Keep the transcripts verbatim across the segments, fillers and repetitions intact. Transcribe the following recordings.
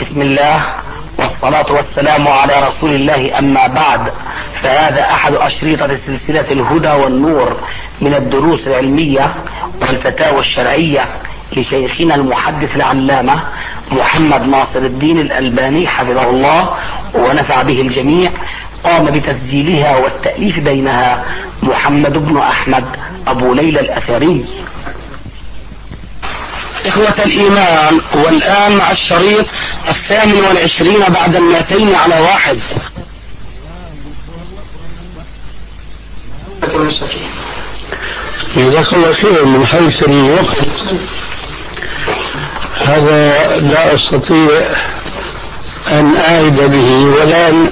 بسم الله والصلاة والسلام على رسول الله، أما بعد، فهذا أحد أشريطة سلسلة الهدى والنور من الدروس العلمية والفتاوى الشرعية لشيخنا المحدث العلامة محمد ناصر الدين الألباني حفظه الله ونفع به الجميع. قام بتسجيلها والتأليف بينها محمد بن أحمد أبو ليلى الأثري. إخوة الإيمان، والآن مع الشريط الثامن والعشرين بعد المئتين على واحد. جزاك الله خير. من حيث الوقت هذا لا أستطيع أن أعد به ولا أن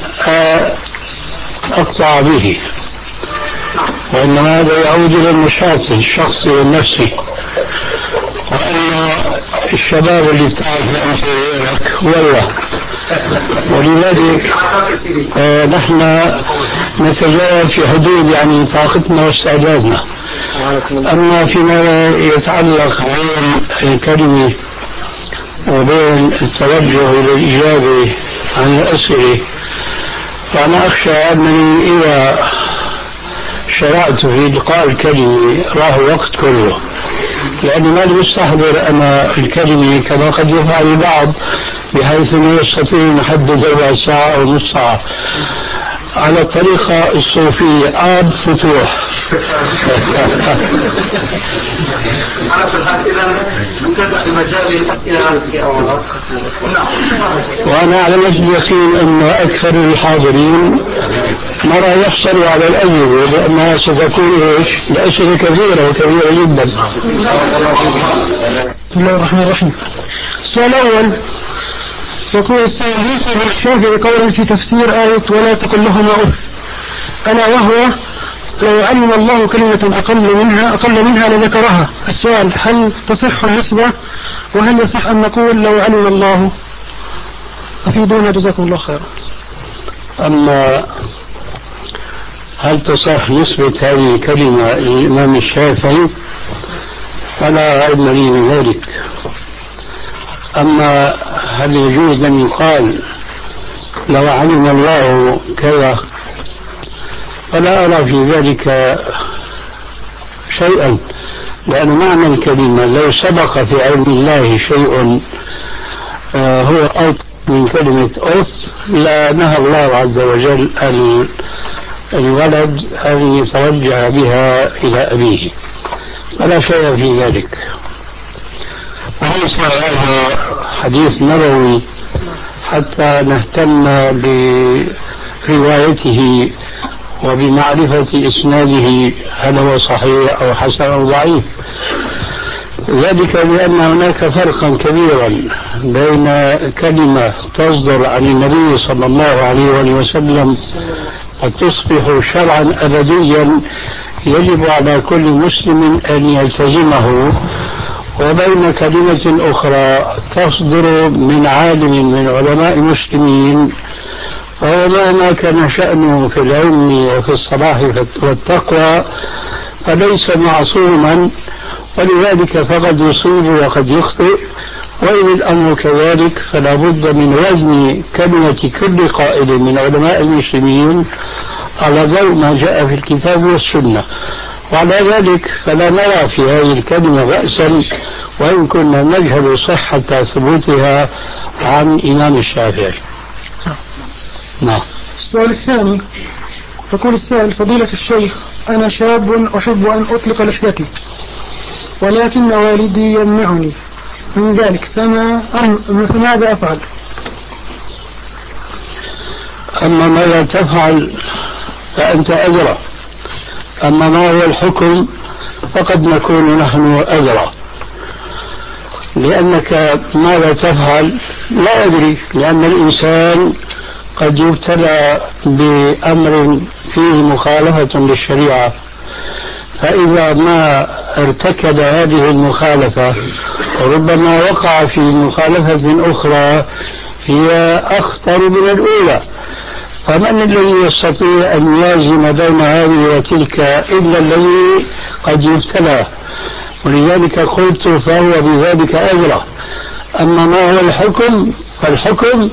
أقطع به، وإنما هذا يعود إلى النشاط الشخصي والنفسي، وأن الشباب اللي بتعرف أنت غيرك والله، ولذلك آه نحن نتجاوز في حدود يعني طاقتنا واستعدادنا. أما فيما يتعلق بين الكلمة وبين التوجه إلى الإجابة عن الأسئلة، فأنا أخشى أنني إذا شرعت في إلقاء الكلمة راح الوقت كله، لأني ما بستحضر أنا الكلمة كما قد يفعل البعض بحيث أنه يستطيع أن يحدد ربع ساعة أو نصف ساعة على الطريقة الصوفية آب فتوح. على كل حال إذا نبدأ في مجال الأسئلة. وأنا على وجه اليقين أن أكثر الحاضرين ما راح يحصلوا على الأجوبة، لأنها ستكون إيش؟ الأسئلة كثيرة وكبيرة جدا. بسم الله الرحمن الرحيم. السؤال الأول يقول السائل: ينسب الشافعي قولا في تفسير آية ولا تقل لهما أف، ألا وهو لو علم الله كلمة أقل منها أقل منها لذكرها. السؤال: هل تصح النسبة؟ وهل يصح أن نقول لو علم الله؟ أفيدونا جزاكم الله خيرا. أما هل تصح نسبة هذه الكلمة للإمام الشافعي فلا علم لي بذلك. أما هل يجوز أن يقال لو علم الله كذا، فلا أرى في ذلك شيئا، لأن معنى الكلمة لو سبق في علم الله شيء آه هو أوضح من كلمة أف لا نهى الله عز وجل الولد أن يتوجه بها إلى أبيه، فلا شيء في ذلك. وليس هذا حديث نبوي حتى نهتم بروايته وبمعرفة إسناده هل هو صحيح أو حسن أو ضعيف، ذلك لأن هناك فرقا كبيرا بين كلمة تصدر عن النبي صلى الله عليه وسلم وتصبح شرعا أبديا يجب على كل مسلم أن يلتزمه، وبين كلمة أخرى تصدر من عالم من علماء المسلمين فهو مهما كان شأنه في العلم وفي الصلاح والتقوى فليس معصوما، ولذلك فقد يصيب وقد يخطئ. وإن الأمر كذلك فلا بد من وزن كلمة كل قائل من علماء المسلمين على ضوء ما جاء في الكتاب والسنة، وعلى ذلك فلا نرى في هذه الكلمة بأسا وإن كنا نجهل صحة ثبوتها عن إمام الشافعي. نعم. السؤال الثاني يقول السائل: فضيلة الشيخ، أنا شاب أحب أن أطلق لحيتي ولكن والدي يمنعني من ذلك، فما فماذا أفعل؟ أما ماذا تفعل فأنت أدرى، أما ما هو الحكم فقد نكون نحن أدرى، لأنك ماذا تفعل لا أدري، لأن الإنسان قد يبتلى بأمر فيه مخالفة للشريعة، فإذا ما ارتكب هذه المخالفة ربما وقع في مخالفة أخرى هي أخطر من الأولى، فمن الذي يستطيع أن يوازن بين هذه وتلك إلا الذي قد يبتلى؟ ولذلك قلت فهو بذلك أدرى. أما ما هو الحكم فالحكم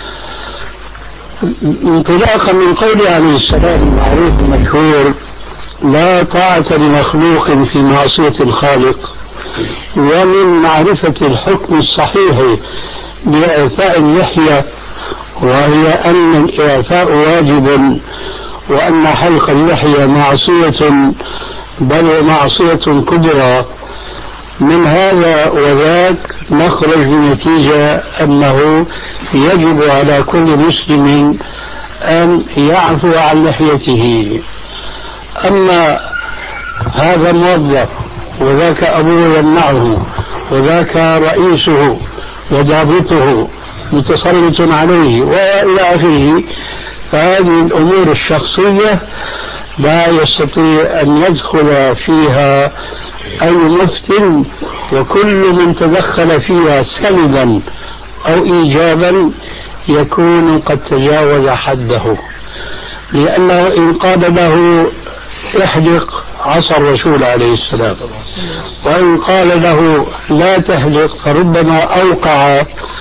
انطلاقا من قوله عليه السلام المعروف المشهور: لا طاعة لمخلوق في معصية الخالق، ومن معرفة الحكم الصحيح بإعفاء اللحية، وهي أن الإعفاء واجب، وأن حلق اللحية معصية بل ومعصية كبرى. من هذا وذاك نخرج بنتيجة أنه يجب على كل مسلم أن يعفو عن لحيته. أما هذا موظف وذاك أبوه يمنعه وذاك رئيسه وضابطه متسلط عليه وإلى آخره، فهذه الأمور الشخصية لا يستطيع أن يدخل فيها أي مفتن، وكل من تدخل فيها سلبا أو إيجابا يكون قد تجاوز حده، لأنه إن قال له احلق عصى الرسول عليه السلام، وإن قال له لا تحلق فربما أوقع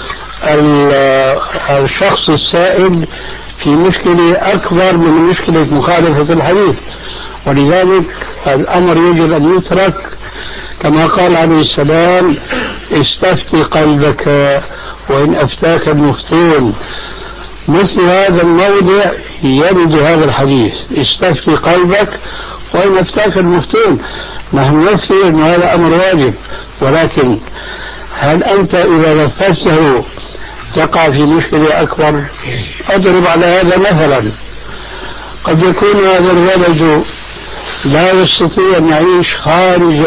الشخص السائل في مشكلة أكبر من مشكلة مخالفة الحديث. ولذلك الأمر يجب أن يترك كما قال عليه السلام: استفتي قلبك وإن أفتاك المفتون. مثل هذا الموضع يرد هذا الحديث: استفتي قلبك وإن أفتاك المفتون. نحن نفتي أن هذا أمر واجب، ولكن هل أنت إذا نفذته تقع في مشكلة أكبر؟ أضرب على هذا مثلا: قد يكون هذا الولد لا يستطيع أن يعيش خارج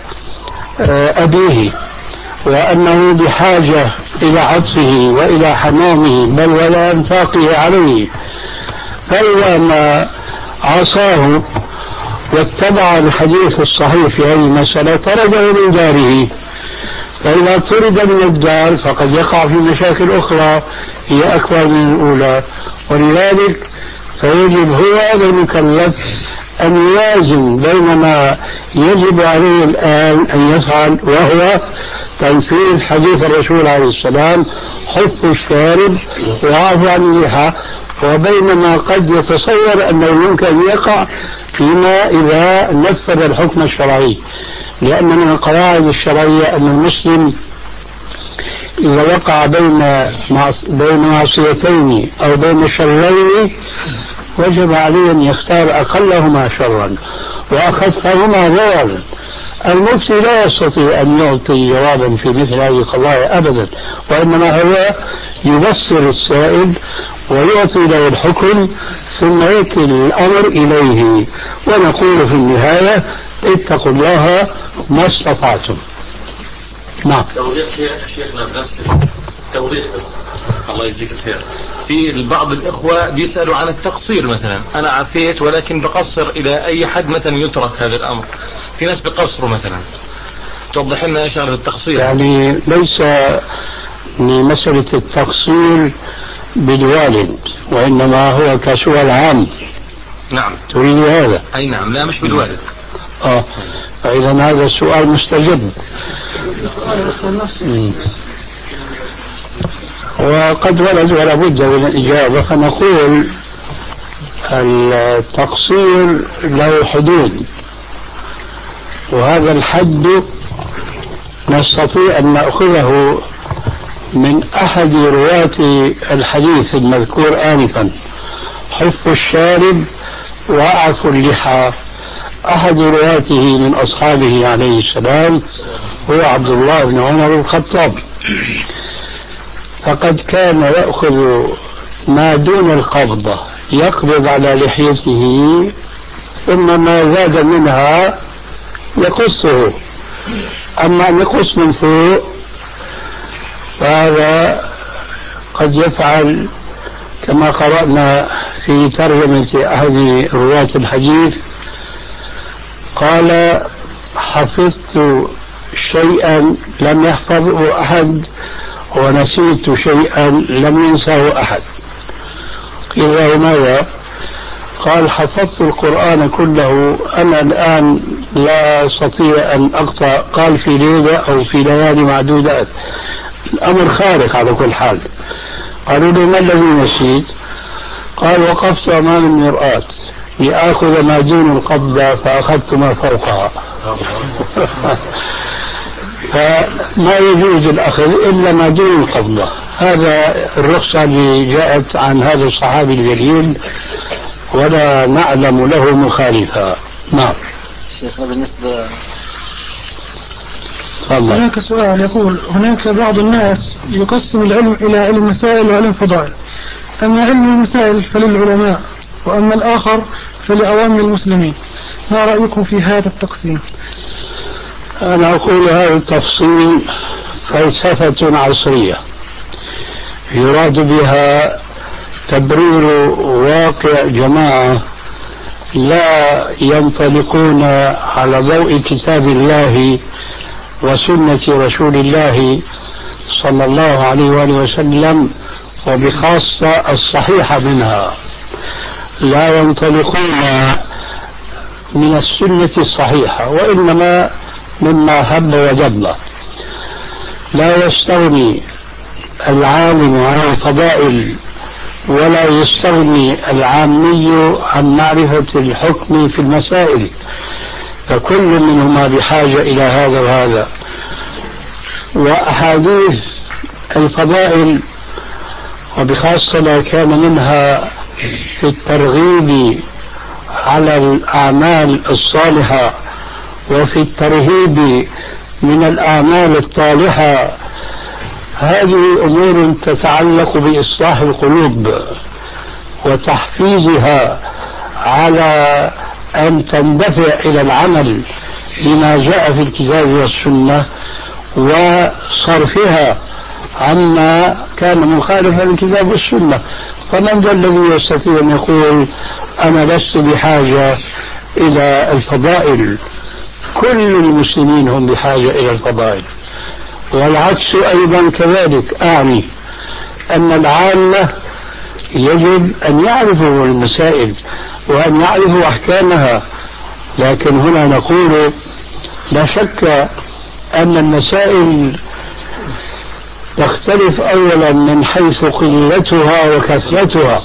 أبيه، وأنه بحاجة إلى عطفه وإلى حنانه بل ولا إنفاقه عليه، فإذا ما عصاه واتبع الحديث الصحيح في هذه المسألة طرده من داره. فإذا طرد من الدار فقد يقع في مشاكل أخرى هي أكبر من الأولى. ولذلك فيجب هو المكلف أن يوازن بين ما يجب عليه الآن أن يفعل، وهو تنفيذ حديث الرسول عليه السلام: حف الشارب وعفو عن اللحى، وبين ما قد يتصور أنه يمكن أن يقع فيما إذا نفذ الحكم الشرعي. لأن من القواعد الشرعية أن المسلم إذا وقع بين بين معصيتين أو بين شرين وجب عليه أن يختار أقلهما شرا وأخفهما ضررا. المفتي لا يستطيع أن يعطي جوابا في مثل هذه القضايا أبدا، وإنما هو يبصر السائل ويعطي له الحكم ثم يكل الأمر إليه، ونقول في النهاية: اتقوا الله ما استطعتم. نعم. توضيح شيخنا بنفس توضيح بس الله يجزيك الخير. في بعض الإخوة بيسألوا عن التقصير مثلا: أنا عفيت ولكن بقصر إلى أي حد مثلا يترك هذا الأمر؟ في ناس بقصروا مثلا، توضح لنا إيش هذا التقصير؟ يعني ليس لمسألة التقصير بالوالد، وإنما هو كسؤال عام. نعم. تريد هذا؟ أي نعم. لا مش بالوالد. آه فإذا هذا السؤال مستجد، وقد ولد ولا بد من الإجابة. فنقول التقصير له حدود، وهذا الحد نستطيع أن نأخذه من أحد رواة الحديث المذكور آنفا: حف الشارب وأعفو اللحى. أحد رواته من أصحابه عليه السلام هو عبد الله بن عمر الخطاب، فقد كان يأخذ ما دون القبضة يقبض على لحيته، ثم ما زاد منها يقصه. أما أن يقص من فوق فهذا قد يفعل كما قرأنا في ترجمة أحد رواة الحديث: قال: حفظت شيئا لم يحفظه أحد ونسيت شيئا لم ينساه أحد. قيل له: ماذا؟ قال: حفظت القرآن كله، أنا الآن لا أستطيع أن أقطع، قال في ليلة أو في ليالي معدودات. الأمر خارق على كل حال. قالوا له ما الذي نسيت؟ قال وقفت أمام المرآة لآخذ ما دون القبضة فأخذت ما فوقها. فما يجوز الأخذ إلا ما دون القبضة. هذا الرخصة اللي جاءت عن هذا الصحابي الجليل ولا نعلم له مخالفة. نعم شيخنا بالنسبة تفضل. هناك سؤال يقول هناك بعض الناس يقسم العلم إلى علم مسائل وعلم فضائل، أما علم المسائل فللعلماء وأما الآخر فلعوام المسلمين، ما رأيكم في هذا التقسيم؟ أنا أقول هذا التفصيل فلسفة عصرية يراد بها تبرير واقع جماعة لا ينطلقون على ضوء كتاب الله وسنة رسول الله صلى الله عليه وآله وسلم، وبخاصة الصحيحة منها. لا ينطلقون من السنة الصحيحة وإنما مما هب ودب. لا يستغني العالم عن الفضائل ولا يستغني العامي عن معرفة الحكم في المسائل، فكل منهما بحاجة إلى هذا وهذا. وأحاديث الفضائل وبخاصة ما كان منها في الترغيب على الأعمال الصالحة وفي الترهيب من الأعمال الطالحة، هذه أمور تتعلق بإصلاح القلوب وتحفيزها على أن تندفع إلى العمل بما جاء في الكتاب والسنة وصرفها عما كان مخالفا للكتاب والسنة. فمن ذا الذي يستطيع أن يقول أنا لست بحاجة إلى الفضائل؟ كل المسلمين هم بحاجة إلى الفضائل، والعكس أيضا كذلك. أعني أن العامة يجب أن يعرفوا المسائل وأن يعرفوا أحكامها، لكن هنا نقول لا شك أن المسائل تختلف أولا من حيث قلتها وكثرتها،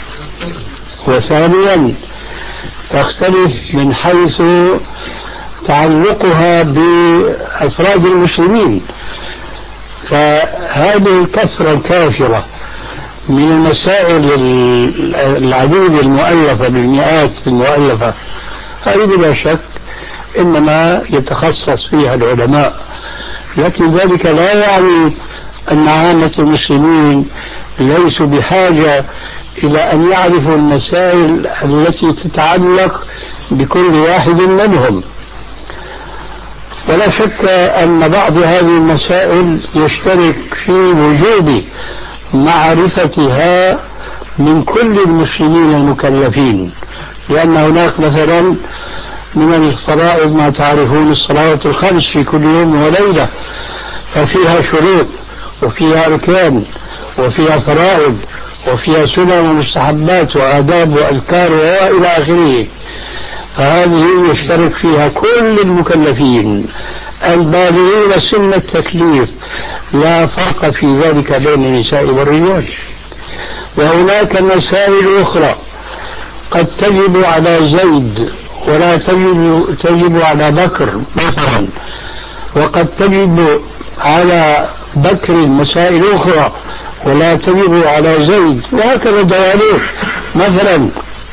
وثانيا تختلف من حيث تعلقها بأفراد المسلمين. فهذه الكثرة الكافرة من المسائل العديدة المؤلفة بالمئات المؤلفة، هذه بلا شك إنما يتخصص فيها العلماء، لكن ذلك لا يعني أن عامة المسلمين ليسوا بحاجة إلى أن يعرفوا المسائل التي تتعلق بكل واحد منهم. ولا شك أن بعض هذه المسائل يشترك في وجوب معرفتها من كل المسلمين المكلفين، لأن هناك مثلا من الفرائض ما تعرفون الصلوات الخمس في كل يوم وليلة، ففيها شروط وفيها أركان وفيها فرائض وفيها سنن ومستحبات وآداب وأذكار وإلى آخره، فهذه يشترك فيها كل المكلفين البالغين سن التكليف، لا فرق في ذلك بين النساء والرجال. وهناك مسائل أخرى قد تجب على زيد ولا تجب, تجب على بكر مثلا، وقد تجب على بكر مسائل أخرى ولا تجب على زيد، وهكذا دواليك. مثلا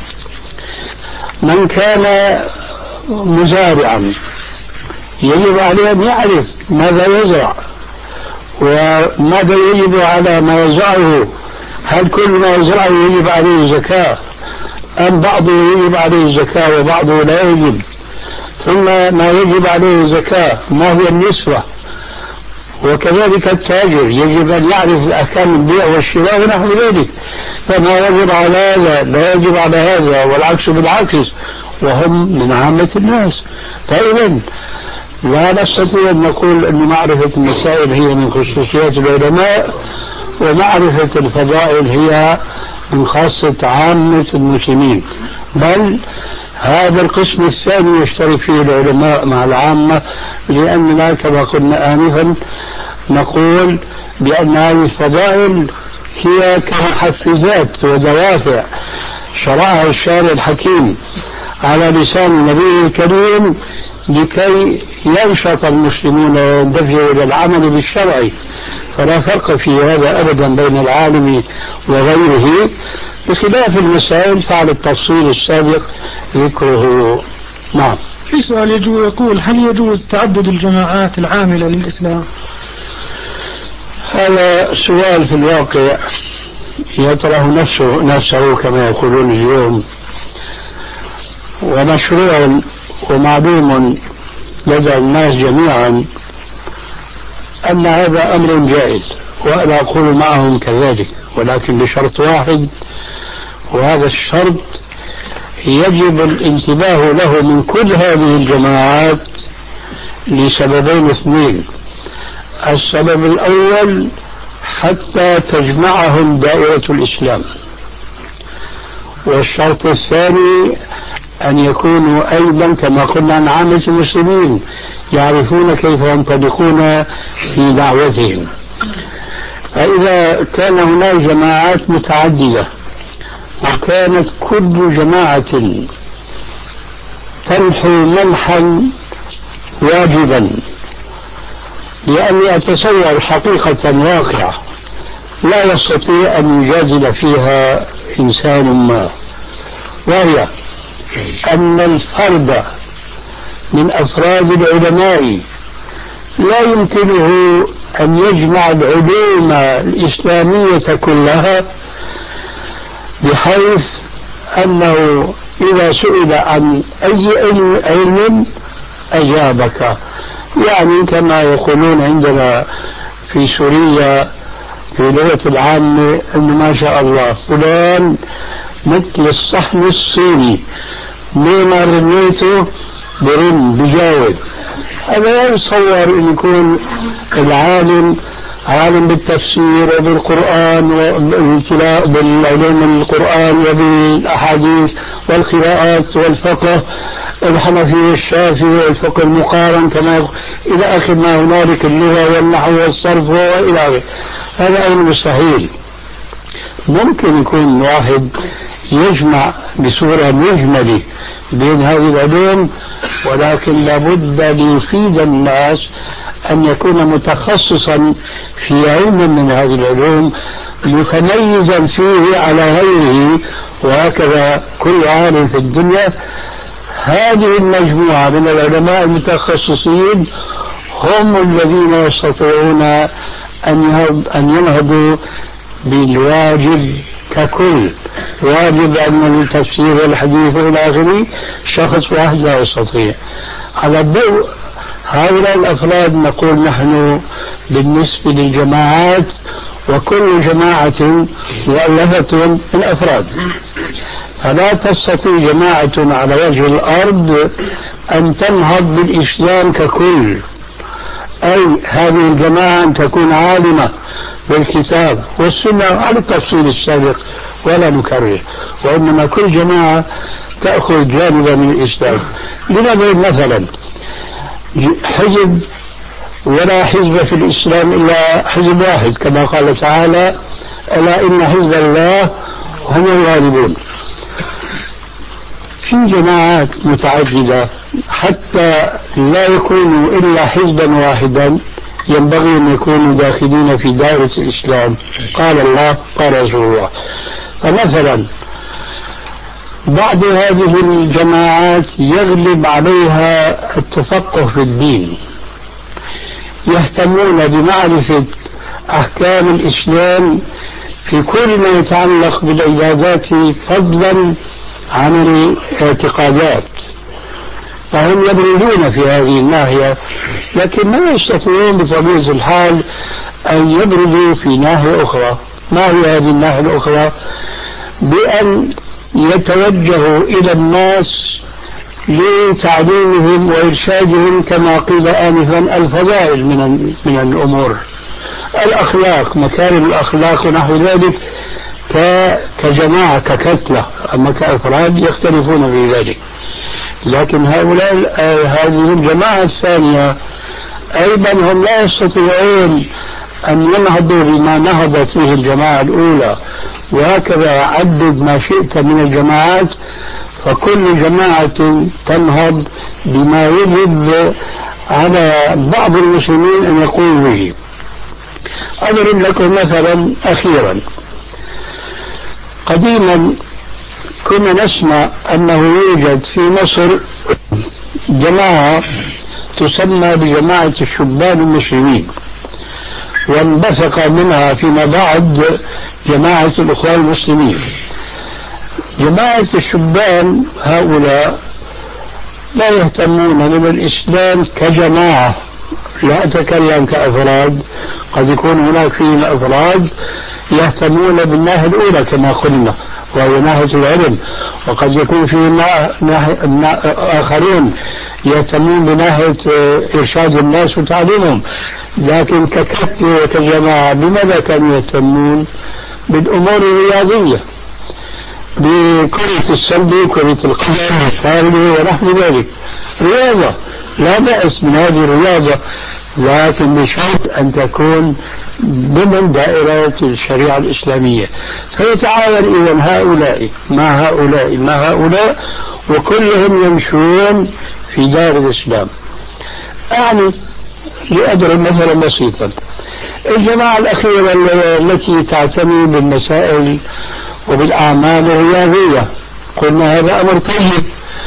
من كان مزارعا يجب عليه أن يعرف ماذا يزرع وماذا يجب على ما يزرعه، هل كل ما يزرعه يجب عليه الزكاة أم بعضه يجب عليه الزكاة وبعضه لا يجب، ثم ما يجب عليه الزكاة ما هي النسبة، وكذلك التاجر يجب أن يعرف أحكام البيع والشراء ونحو ذلك، فما يجب على هذا لا يجب على هذا والعكس بالعكس، وهم من عامة الناس. فإذا لا نستطيع أن نقول أن معرفة المسائل هي من خصوصيات العلماء ومعرفة الفضائل هي من خاصة عامة المسلمين، بل هذا القسم الثاني يشترك فيه العلماء مع العامة، لأننا كما قلنا آنفا نقول بأن هذه الفضائل هي كمحفزات ودوافع شرعها الشارع الحكيم على لسان النبي الكريم لكي ينشط المسلمون ويندفعوا إلى العمل بالشرع. فلا فرق في هذا أبدا بين العالم وغيره، بخلاف المسائل فعلى التفصيل السابق ذكره. نعم. في سؤال يجوز يقول: هل يجوز تعدد الجماعات العاملة للإسلام؟ هذا سؤال في الواقع يطرح نفسه نفسه كما يقولون اليوم، ومشروع ومعلوم لدى الناس جميعا أن هذا أمر جائز، وأنا أقول معهم كذلك، ولكن بشرط واحد، وهذا الشرط يجب الانتباه له من كل هذه الجماعات لسببين اثنين. السبب الأول حتى تجمعهم دائرة الإسلام، والشرط الثاني أن يكونوا أيضا كما قلنا عن عامة المسلمين يعرفون كيف ينطلقون في دعوتهم. فإذا كان هناك جماعات متعددة وكانت كل جماعة تنحو منحا واجبا، لأني أتصور حقيقة واقعة لا يستطيع أن يجادل فيها إنسان ما، وهي أن الفرد من أفراد العلماء لا يمكنه أن يجمع العلوم الإسلامية كلها، بحيث أنه إذا سئل عن أي علم أجابك. يعني كما يقولون عندنا في سوريا في لغة العامة أنه ما شاء الله فلان مثل الصحن الصيني، مما رميته برم بجاوب. هذا لا يتصور أن يكون العالم عالم بالتفسير وبالقرآن والابتلاء بالعلوم القرآن وبالأحاديث والقراءات والفقه الحنفي والشافعي والفقه المقارن كما إلى آخر ما هنالك، اللغة والنحو والصرف وإلى آخره. هذا أمر مستحيل. ممكن يكون واحد يجمع بصورة مجملة بين هذه العلوم، ولكن لابد ليفيد الناس أن يكون متخصصا في علم من هذه العلوم متميزا فيه على غيره، وهكذا كل عالم في الدنيا. هذه المجموعة من العلماء المتخصصين هم الذين يستطيعون أن ينهضوا بالواجب ككل. واجب أن التفسير والحديث إلى آخره شخص واحد لا يستطيع. على الضوء هؤلاء الأفراد نقول نحن بالنسبة للجماعات، وكل جماعة مؤلفة من أفراد، فلا تستطيع جماعة على وجه الأرض أن تنهض بالإسلام ككل. أي هذه الجماعة أن تكون عالمة بالكتاب والسنة على التفصيل السابق ولا نكرر، وإنما كل جماعة تأخذ جانبا من الإسلام. لنضرب مثلا حزب، ولا حزب في الإسلام إلا حزب واحد كما قال تعالى: ألا إن حزب الله هم الغالبون. في جماعات متعددة حتى لا يكونوا إلا حزبا واحدا ينبغي أن يكونوا داخلين في دائرة الإسلام. قال الله قال رسول الله. فمثلا بعض هذه الجماعات يغلب عليها التفقه في الدين، يهتمون بمعرفة أحكام الإسلام في كل ما يتعلق بالعبادات فضلا عن الاعتقادات، فهم يبرزون في هذه الناحية، لكن ما يستطيعون بطبيعة الحال أن يبرزوا في ناحية أخرى. ما هي هذه الناحية الأخرى؟ بأن يتوجهوا إلى الناس لتعليمهم وإرشادهم كما قيل آنفا الفضائل من من الأمور، الأخلاق، مكارم الأخلاق ونحو ذلك، كجماعة ككتلة. أما كأفراد يختلفون في ذلك. لكن هؤلاء هذه الجماعة الثانية أيضا هم لا يستطيعون أن ينهضوا بما نهضت فيه الجماعة الأولى، وهكذا عدد ما شئت من الجماعات، فكل جماعة تنهض بما يجب على بعض المسلمين أن يقوموا به. أضرب لكم مثلا أخيرا. قديما كنا نسمع أنه يوجد في مصر جماعة تسمى بجماعة الشبان المسلمين، وانبثق منها فيما بعد جماعة الإخوان المسلمين. جماعة الشبان هؤلاء لا يهتمون من الإسلام كجماعة، لا أتكلم كأفراد، قد يكون هناك فيهم أفراد يهتمون بالناحية الأولى كما قلنا وهي ناحية العلم، وقد يكون فيهم آخرون يهتمون بناحية إرشاد الناس وتعليمهم، لكن ككتل وكجماعة بماذا كانوا يهتمون؟ بالأمور الرياضية، بكرة السلة وكرة القدم والطاولة ونحو ذلك. رياضة لا بأس من هذه الرياضة، لكن بشرط أن تكون ضمن دائرة الشريعة الإسلامية. فيتعاون إذن هؤلاء مع هؤلاء مع هؤلاء وكلهم يمشون في دار الإسلام. أعني لأضرب مثلا بسيطا، الجماعة الأخيرة التي تعتني بالمسائل وبالأعمال الرياضية، قلنا هذا أمر طيب،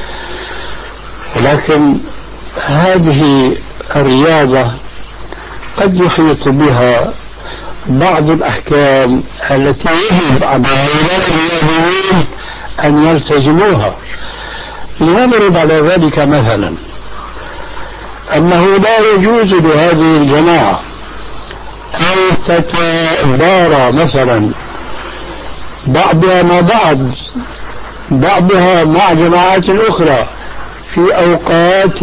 ولكن هذه الرياضة قد يحيط بها بعض الأحكام التي يجب على الرياضيين أن يلتزموها. لنضرب على ذلك مثلا أنه لا يجوز لهذه الجماعة أن تتبارى مثلا بعضها مع بعض، بعضها مع جماعات أخرى في أوقات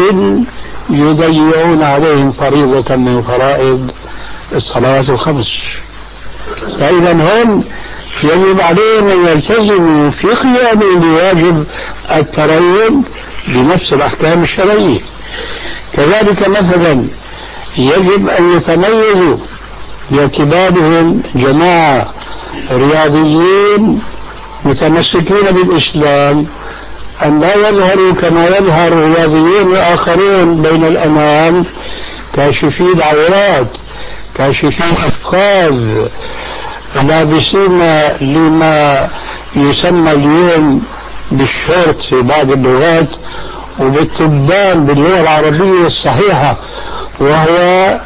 يضيعون عليهم فريضة من فرائض الصلوات الخمس. فإذا هم يجب عليهم أن يلتزموا في قيامهم بواجب الترين بنفس الأحكام الشرعية. كذلك مثلا يجب أن يتميزوا باعتبارهم جماعة رياضيين متمسكين بالإسلام، أن لا يظهروا كما يظهر الرياضيين الآخرون بين الأمام كاشفي العورات، كاشفي الأفخاذ، لابسين لما يسمى اليوم بالشورت في بعض اللغات وبالتبان باللغة العربية الصحيحة، وهو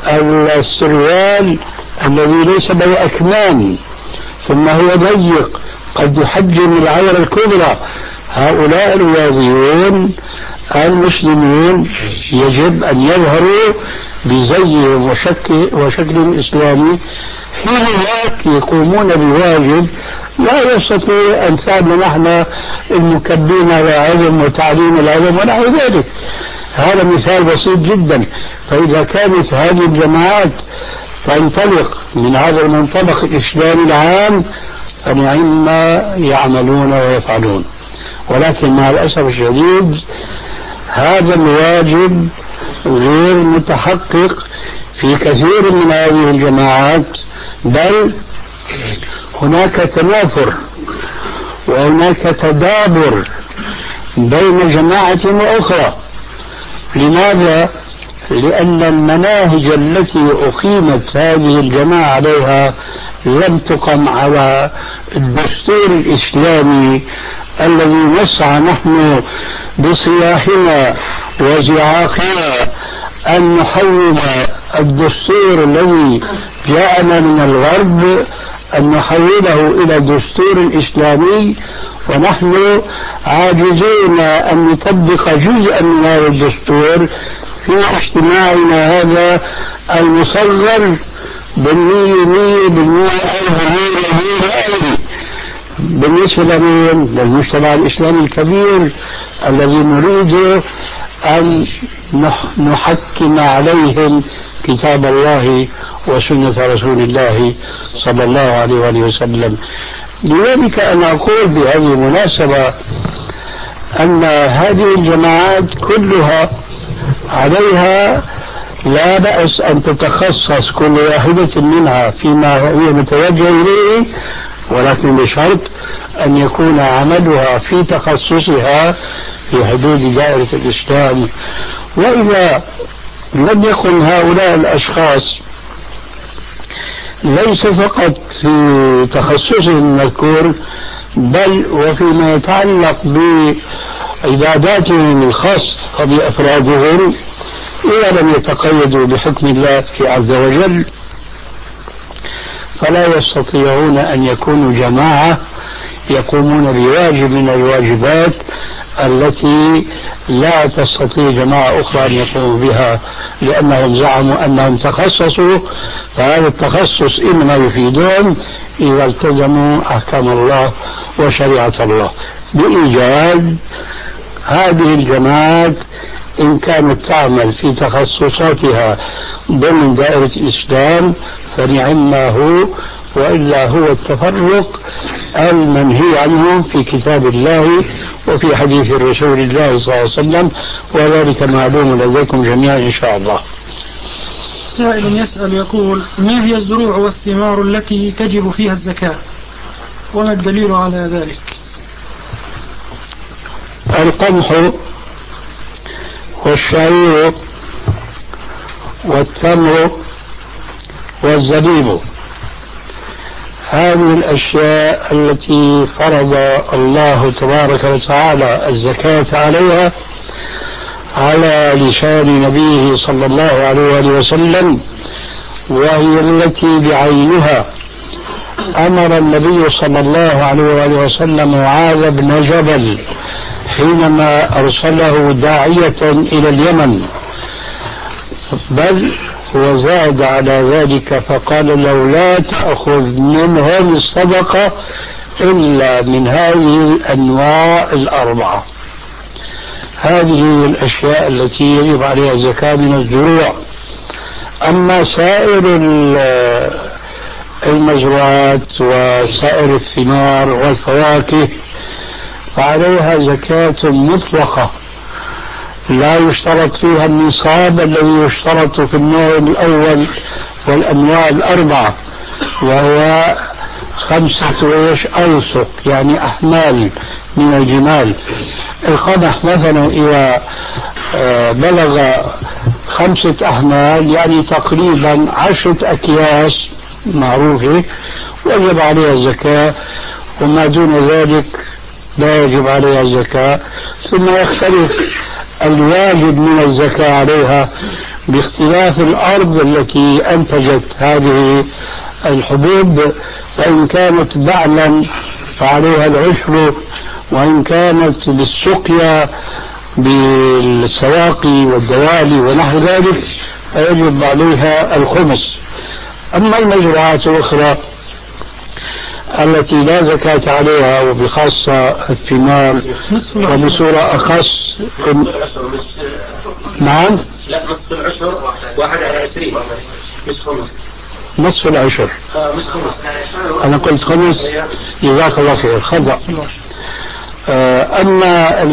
السروال الذي ليس به أكمام ثم هو ضيق قد يحجم العورة الكبرى. هؤلاء الرياضيون المسلمين يجب أن يظهروا بزيهم وشكل, وشكل إسلامي، حين ذاك يقومون بواجب لا يستطيع أمثالنا نحن المكبين على علم وتعليم العلم ونحو ذلك. هذا مثال بسيط جدا. فإذا كانت هذه الجماعات تنطلق من هذا المنطلق الإسلامي العام فنعم ما يعملون ويفعلون، ولكن مع الأسف الشديد هذا الواجب غير متحقق في كثير من هذه الجماعات، بل هناك تنافر وهناك تدابر بين جماعة وأخرى. لماذا؟ لأن المناهج التي أقيمت هذه الجماعة عليها لم تقم على الدستور الإسلامي الذي نسعى نحن بصياحنا وزعاقنا أن نحول الدستور الذي جاءنا من الغرب أن نحوله إلى دستور إسلامي، ونحن عاجزون أن نطبق جزءا من هذا الدستور في اجتماعنا هذا المصغر بالمية مية بالمية ألف بالنسبة للمجتمع الإسلامي الكبير الذي نريد أن نحكم عليهم كتاب الله وسنة رسول الله صلى الله عليه وآله وسلم. لذلك أنا أقول بهذه المناسبة أن هذه الجماعات كلها عليها لا بأس أن تتخصص كل واحدة منها فيما هي متوجهة إليه، ولكن بشرط أن يكون عملها في تخصصها في حدود دائرة الإسلام. وإذا لم يكن هؤلاء الأشخاص ليس فقط في تخصصهم المذكور، بل وفيما يتعلق بعباداتهم الخاصة وبأفرادهم، إذا لم يتقيدوا بحكم الله عز وجل فلا يستطيعون أن يكونوا جماعة يقومون بواجب من الواجبات التي لا تستطيع جماعة أخرى أن يقوموا بها، لأنهم زعموا أنهم تخصصوا. فهذا التخصص إنما يفيدهم إذا التزموا أحكام الله وشريعة الله. بإيجاز هذه الجماعات إن كانت تعمل في تخصصاتها ضمن دائرة الإسلام فنعم ما هو، وإلا هو التفرق المنهي عنه في كتاب الله وفي حديث الرسول الله صلى الله عليه وسلم، وذلك معلوم لديكم جميعا إن شاء الله. سائل يسأل يقول: ما هي الزروع والثمار التي تجب فيها الزكاة، وما الدليل على ذلك؟ القمح والشعير والتمر والزبيب، هذه الأشياء التي فرض الله تبارك وتعالى الزكاة عليها على لسان نبيه صلى الله عليه وسلم، وهي التي بعينها أمر النبي صلى الله عليه وسلم معاذ بن جبل حينما أرسله داعية إلى اليمن، بل وزاد على ذلك فقال له: لا تأخذ منهم الصدقة إلا من هذه الأنواع الأربعة. هذه الأشياء التي يجب عليها الزكاة من الزروع. أما سائر المزروعات وسائر الثمار والفواكه فعليها زكاة مطلقة لا يشترط فيها النصاب الذي يشترط في النوع الأول والأنواع الأربعة، وهو خمسة إيش أوسق، يعني أحمال من الجمال. القمح مثلا إذا بلغ خمسة أحمال يعني تقريبا عشرة أكياس معروفة وجب عليها الزكاة، وما دون ذلك لا يجب عليها الزكاة. ثم يختلف الواجب من الزكاة عليها باختلاف الأرض التي أنتجت هذه الحبوب، فإن كانت بعلا فعليها العشر، وإن كانت للسقيا بالسواقي والدوالي ونحو ذلك فيجب عليها الخمس. أما المزروعات الأخرى التي لا زكاة عليها وبخاصة الثمار وبصورة أخص نعم لا نصف العشر واحد على عشرين مش خمس. نصف العشر آه مش خمس. أنا قلت خمس، جزاك الله خير، خطأ. آه أما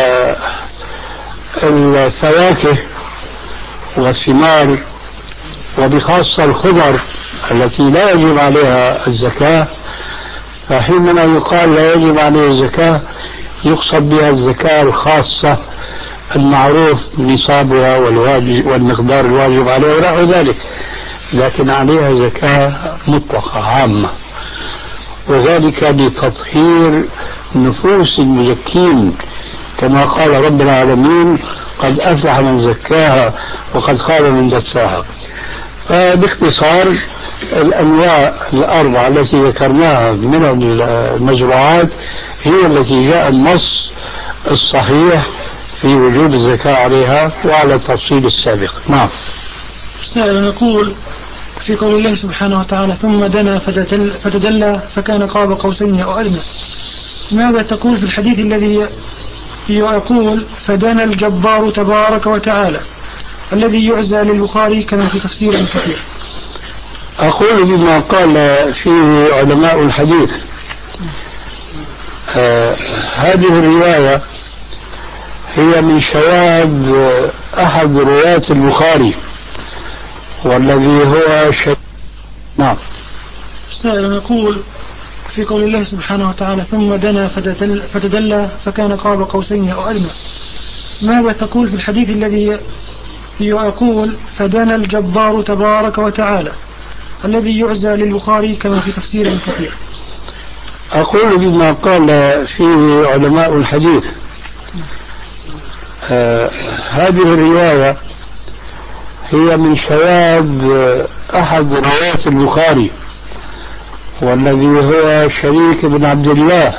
الفواكه والثمار وبخاصة الخضر التي لا يجب عليها الزكاة، فحينما يقال لا يجب عليه الزكاة يقصد بها الزكاة الخاصة المعروف نصابها والمقدار الواجب عليه ونحو ذلك، لكن عليها زكاة مطلقة عامة، وذلك لتطهير نفوس المزكين كما قال رب العالمين: قد أفلح من زكاها وقد خاب من دساها. فباختصار الأنواع الأربعة التي ذكرناها من المزروعات هي التي جاء النص الصحيح في وجوب الزكاة عليها وعلى التفصيل السابق. نعم. سائل يقول: في قول الله سبحانه وتعالى: ثم دنا فتدلى, فتدلى فكان قاب قوسين أو أدنى، ماذا تقول في الحديث الذي يقول: فدنا الجبار تبارك وتعالى، الذي يعزى للبخاري كما في تفسير كثير؟ أقول بما قال فيه علماء الحديث. آه هذه الرواية هي من شواذ أحد رواة البخاري، والذي هو شك. نعم. السائل يقول في قول الله سبحانه وتعالى ثم دنا فتدل فتدلى فكان قاب قوسين أو أدنى، ماذا تقول في الحديث الذي يقول فدنا الجبار تبارك وتعالى الذي يعزى للبخاري كما في تفسير كثير؟ أقول بما قال فيه علماء الحديث. آه هذه الرواية هي من شواذ أحد روايات البخاري والذي هو شريك بن عبد الله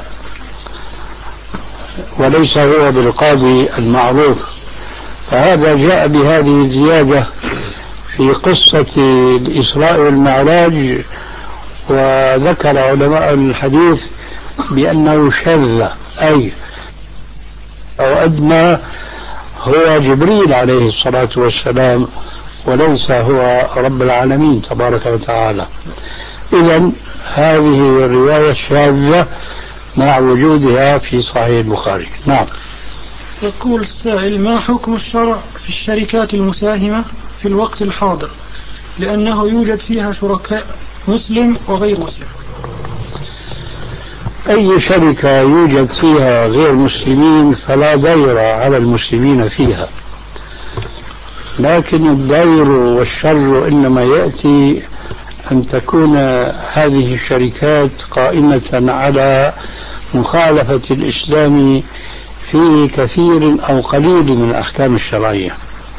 وليس هو بالقاضي المعروف، فهذا جاء بهذه الزيادة في قصة الإسراء والمعراج، وذكر علماء الحديث بأنه شذ أي أو أدنى هو جبريل عليه الصلاة والسلام وليس هو رب العالمين تبارك وتعالى. إذن هذه الرواية شاذة مع وجودها في صحيح البخاري. نعم. يقول السائل ما حكم الشرع في الشركات المساهمة في الوقت الحاضر لأنه يوجد فيها شركاء مسلم وغير مسلم؟ أي شركة يوجد فيها غير مسلمين فلا ضير على المسلمين فيها، لكن الضير والشر إنما يأتي أن تكون هذه الشركات قائمة على مخالفة الإسلام في كثير أو قليل من الأحكام الشرعية.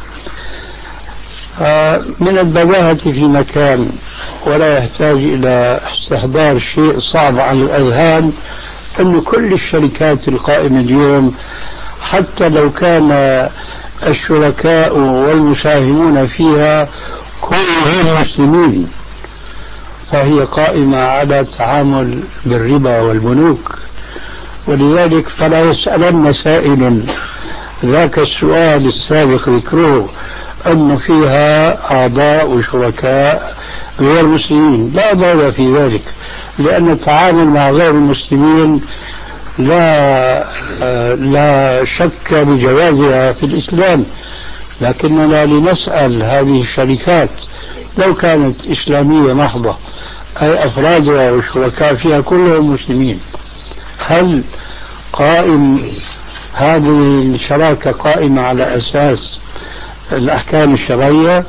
من البداهة في مكان ولا يحتاج إلى استحضار شيء صعب على الأذهان أن كل الشركات القائمة اليوم حتى لو كان الشركاء والمساهمون فيها كلهم مسلمين فهي قائمة على التعامل بالربا والبنوك. ولذلك فلا يسألن سائل ذاك السؤال السابق ذكره أن فيها أعضاء وشركاء غير مسلمين، لا ضير في ذلك، لأن التعامل مع غير المسلمين لا لا شك بجوازها في الإسلام، لكننا لنسأل هذه الشركات لو كانت إسلامية محضة أي أفرادها والشركاء فيها كلهم مسلمين، هل قائم هذه الشراكة قائمة على أساس الأحكام الشرعية؟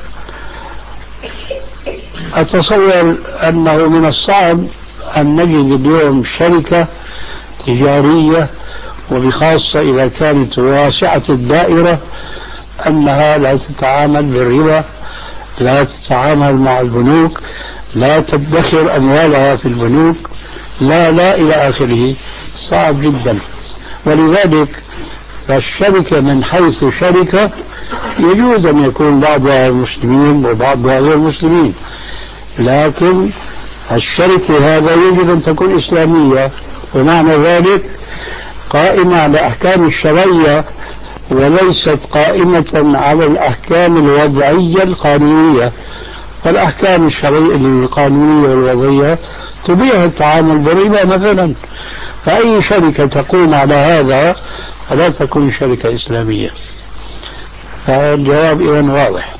أتصور أنه من الصعب أن نجد اليوم شركة تجارية وبخاصة إذا كانت واسعة الدائرة أنها لا تتعامل بالربا، لا تتعامل مع البنوك، لا تدخر أموالها في البنوك، لا لا إلى آخره. صعب جدا. ولذلك فالشركة من حيث شركة يجوز أن يكون بعضها مسلمين وبعضها غير مسلمين، لكن الشركة هذا يجب أن تكون إسلامية، ومعنى ذلك قائمة على أحكام الشرعية وليست قائمة على الأحكام الوضعية القانونية. فالأحكام الشرعية القانونية والوضعية تبيح التعامل بالربا مثلا، فأي شركة تقوم على هذا فلا تكون شركة إسلامية. فالجواب إذن واضح.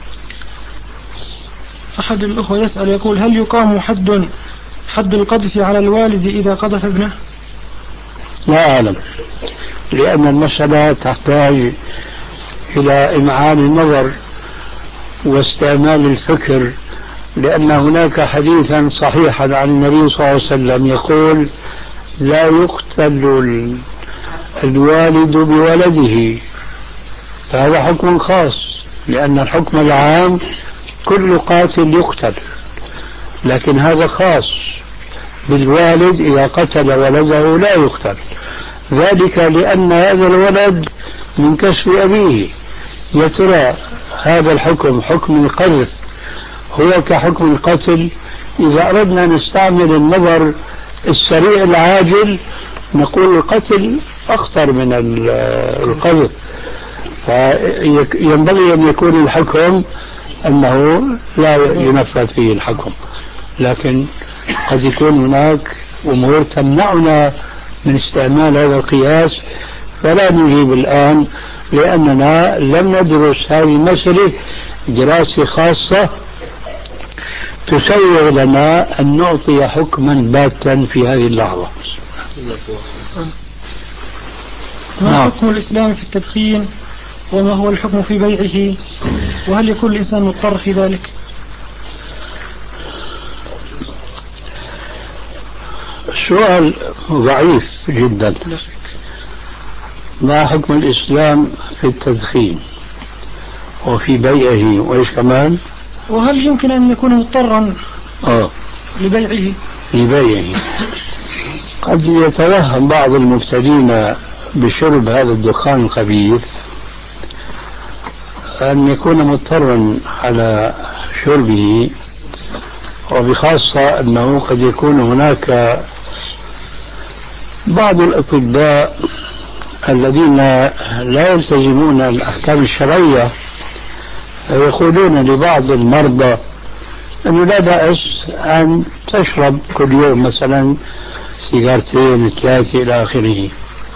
أحد الأخوة يسأل يقول هل يقام حد حد القذف على الوالد إذا قذف ابنه؟ لا أعلم، لأن المسألة تحتاج إلى إمعان النظر واستعمال الفكر، لأن هناك حديثا صحيحا عن النبي صلى الله عليه وسلم يقول لا يقتل الوالد بولده، فهذا حكم خاص، لأن الحكم العام كل قاتل يقتل، لكن هذا خاص بالوالد إذا قتل ولده لا يقتل، ذلك لأن هذا الولد من كسب أبيه. يا ترى هذا الحكم حكم القذف هو كحكم القتل؟ إذا أردنا نستعمل النظر السريع العاجل نقول القتل أخطر من القذف، فينبغي أن يكون الحكم أنه لا ينفذ فيه الحكم، لكن قد يكون هناك أمور تمنعنا من استعمال هذا القياس، فلا نجيب الآن لأننا لم ندرس هذه المسألة دراسة خاصة تسوغ لنا أن نعطي حكما باتا في هذه اللحظة. ما حكم الإسلام في التدخين وما هو الحكم في بيعه وهل يكون الإنسان مضطر في ذلك؟ السؤال ضعيف جدا. ما حكم الإسلام في التدخين وفي بيعه وإيش كمان؟ وهل يمكن أن يكون مضطرا آه. لبيعه؟ لبيعه قد يتوهم بعض المبتدين بشرب هذا الدخان الخبيث أن يكون مضطرا على شربه، وبخاصة أنه قد يكون هناك بعض الأطباء الذين لا يلتزمون الأحكام الشرعية يقولون لبعض المرضى أنه لا بأس أن تشرب كل يوم مثلا سيجارتين ثلاثة إلى آخره،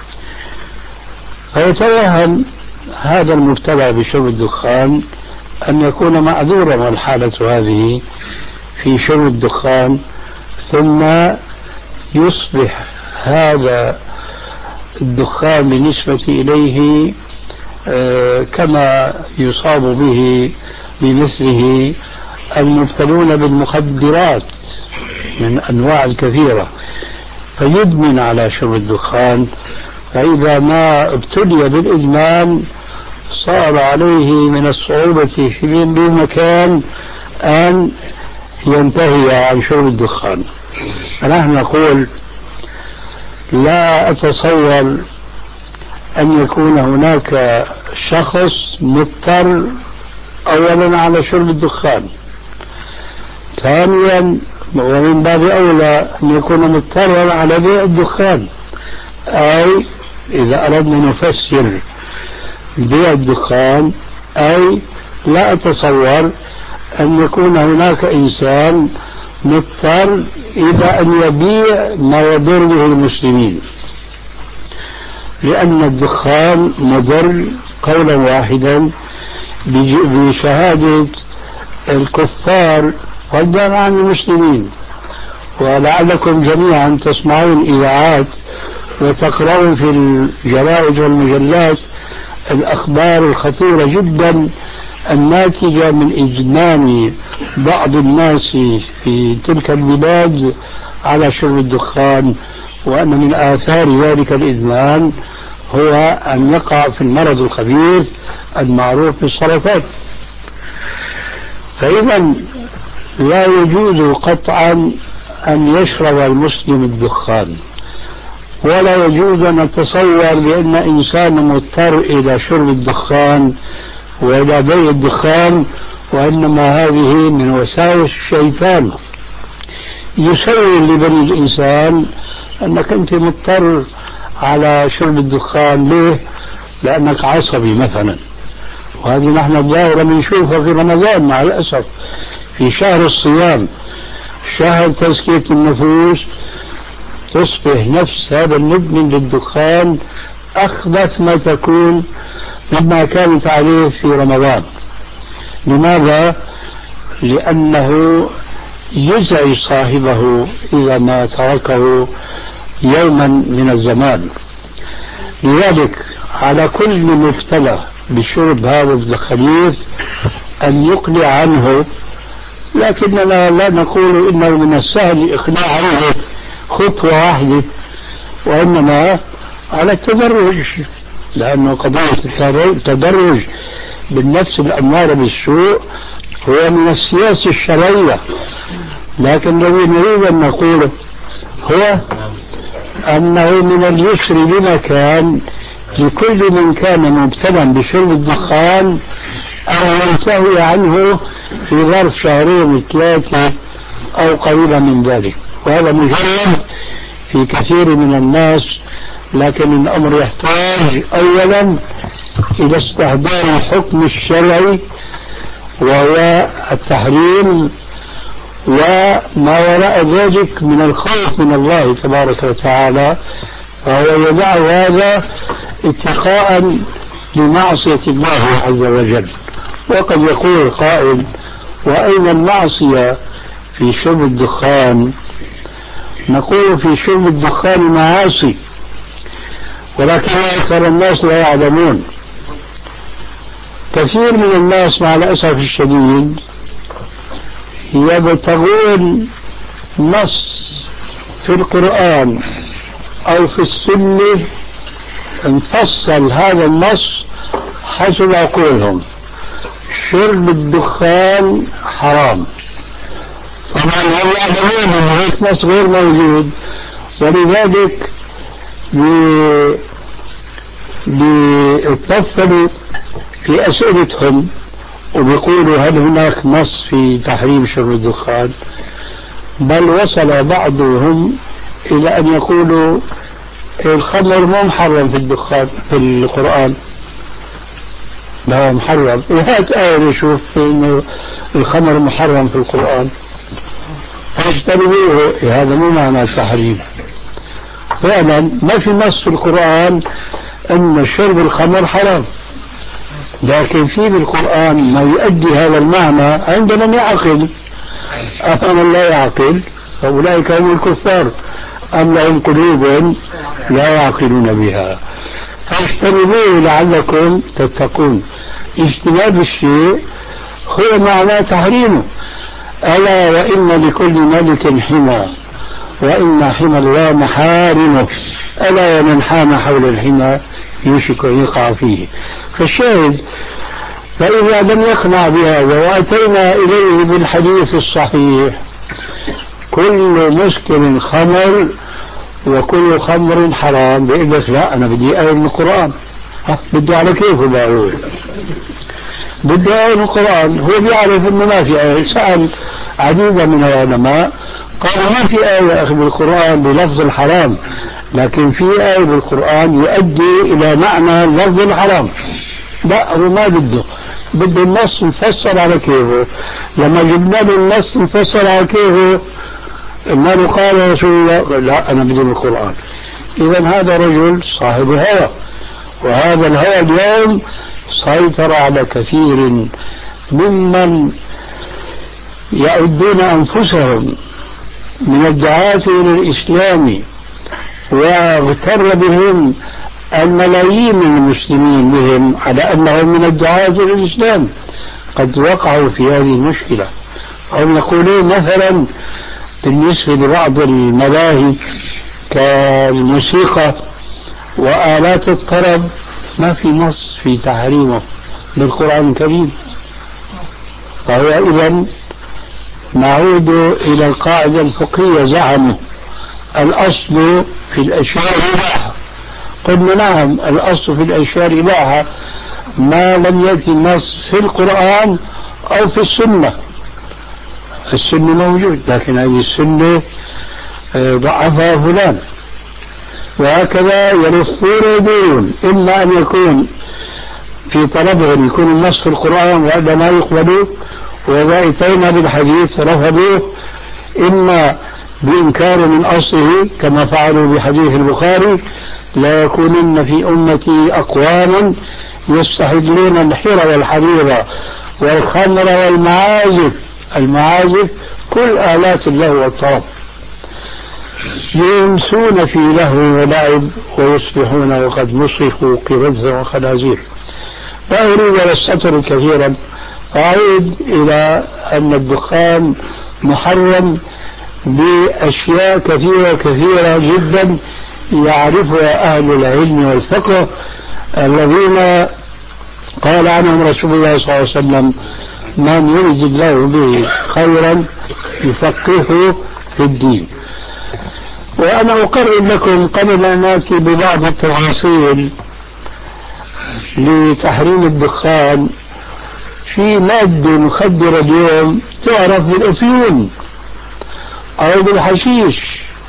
فيتوهم هذا المبتلى بشرب الدخان أن يكون معذورا والحالة هذه في شرب الدخان، ثم يصبح هذا الدخان بالنسبة إليه كما يصاب به بمثله المبتلون بالمخدرات من أنواع الكثيرة، فيدمن على شرب الدخان. فإذا ما ابتلي بالإدمان صار عليه من الصعوبة في بمكان أن ينتهي عن شرب الدخان. فنحن نقول لا أتصور أن يكون هناك شخص مضطر أولا على شرب الدخان، ثانيا ومن باب أولى أن يكون مضطرا على بيع الدخان. أي إذا أردنا نفسر بيع الدخان أي لا أتصور أن يكون هناك إنسان مضطر إلى أن يبيع ما يضر به المسلمين، لأن الدخان مضر قولا واحدا بشهادة الكفار فضلا عن المسلمين. ولعلكم جميعا تسمعون إذاعات وتقرأون في الجرائد والمجلات الأخبار الخطيرة جدا الناتجة من إجنان بعض الناس في تلك البلاد على شرب الدخان، وأن من آثار ذلك الإدمان هو أن يقع في المرض الخبيث المعروف بالسرطان. فإذا لا يجوز قطعا أن يشرب المسلم الدخان، ولا يجوز أن نتصور بأن إنسان مضطر إلى شرب الدخان وإلى بيع الدخان، وإنما هذه من وساوس الشيطان يسول لبني الإنسان أنك أنت مضطر على شرب الدخان. ليه؟ لأنك عصبي مثلا، وهذه نحن الظاهرة بنشوفها في رمضان مع الأسف، في شهر الصيام شهر تزكية النفوس تصبح نفس هذا المدمن للدخان أخبث ما تكون مما كانت عليه في رمضان. لماذا؟ لأنه يزعج صاحبه إذا ما تركه يوما من الزمان. لذلك على كل مبتلى بشرب هذا الخبيث أن يقلع عنه، لكننا لا نقول إنه من السهل الإقلاع عنه خطوة واحدة، وإنما على التدرج، لأنه قضية التدرج بالنفس الأمارة بالسوء هو من السياسة الشرعية. لكن الذي نريد أن نقوله هو أنه من اليسر بمكان لكل من كان مبتلا بشرب الدخان أن ينتهي عنه في ظرف شهرين ثلاثة أو قريبا من ذلك، وهذا مجرد في كثير من الناس. لكن الأمر يحتاج أولا إلى استحضار الحكم الشرعي وهو التحريم، وما وراء ذلك من الخوف من الله تبارك وتعالى، فهو يدع هذا اتقاء لمعصية الله عز وجل. وقد يقول قائل: وأين المعصية في شرب الدخان، نقول في شرب الدخان معاصي، ولكن أكثر الناس لا يعلمون. كثير من الناس مع الأسف الشديد يبتغون نص في القرآن أو في السنة نفصل هذا النص حسب عقولهم. شرب الدخان حرام، طبعا هم يعلمون أن هيك نص غير موجود، ولذلك بيتصلوا في أسئلتهم وبيقولوا هل هناك نص في تحريم شرب الدخان، بل وصل بعضهم إلى أن يقولوا الخمر مو محرم في الدخان في القرآن، لا محرم. هات آية نشوف إنه الخمر محرم في القرآن فاجتنبوه. هذا مو معنى التحريم. فعلا ما في نص في القرآن أن شرب الخمر حرام، لكن في بالقرآن ما يؤدي هذا المعنى عند من يعقل. أفهم من لا يعقل فأولئك هم الكفار، أم لهم قلوب لا يعقلون بها. فاجتنبوه لعلكم تتقون. اجتناب الشيء هو معنى تحريمه. ألا وإن لكل ملك حمى وإن حمى الله محارمه، ألا ومن حام حول الحمى يوشك أن يقع فيه. فالشاهد فإذا لم يقنع بهذا وأتينا إليه بالحديث الصحيح كل مسكر خمر وكل خمر حرام، بيقول لك لا أنا بدي آية من القرآن. بدي على كيفه بقول بدي آية من القرآن. هو بيعرف إنه ما في آية. سأل عديدا من العلماء قالوا ما في آية أخي بالقرآن بلفظ الحرام، لكن في آية بالقرآن يؤدي إلى معنى لفظ الحرام. لا هو ما بده بده النص مفسر على كيفه. لما جبنا له النص مفسر على كيفه ما قال رسول الله لا أنا بدي القرآن. إذن هذا رجل صاحب هوى، وهذا الهوى اليوم سيطر على كثير ممن يعدون أنفسهم من الدعاة إلى الإسلام، واغتر بهم الملايين من المسلمين بهم على أنهم من الدعاة إلى الإسلام. قد وقعوا في هذه المشكلة. أو يقولون مثلا بالنسبة لبعض الملاهي كالموسيقى وآلات الطرب ما في نص في تحريمه بالقرآن الكريم. فهو إذن نعود إلى القاعدة الفقهية. زعموا الأصل في الأشياء إباحة. قلنا نعم الأصل في الأشياء إباحة ما لم يأتي النص في القرآن أو في السنة. السنة موجود لكن هذه السنة ضعفها فلان، وهكذا يلفون ويدورون. إما أن يكون في طلبهم يكون النص في القرآن وهذا ما يقبلوه وإذا أتينا بالحديث رفضوه، إما بإنكار من أصله كما فعلوا بحديث البخاري لا يكونن في أمتي أقوام يستحلون الحر والحرير والخمر والمعازف. المعازف كل آلات اللهو والطرب يمسون في لهو ولعب ويصبحون وقد مسخوا قردة وخنازير. لا أريد أن أستطرد كثيرا، أعود إلى أن الدخان محرم بأشياء كثيرة كثيرة جدا يعرفها أهل العلم والفقه الذين قال عنهم رسول الله صلى الله عليه وسلم من يريد الله به خيرا يفقهه في الدين. وأنا أقرر لكم قبل أن نأتي ببعض التفاصيل لتحريم الدخان في مادة مخدرة اليوم تعرف بالأفيون أو بالحشيش.